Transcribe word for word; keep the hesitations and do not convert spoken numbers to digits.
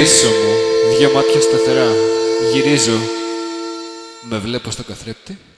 πίσω μου, δυο μάτια σταθερά. Γυρίζω, με βλέπω στο καθρέπτη.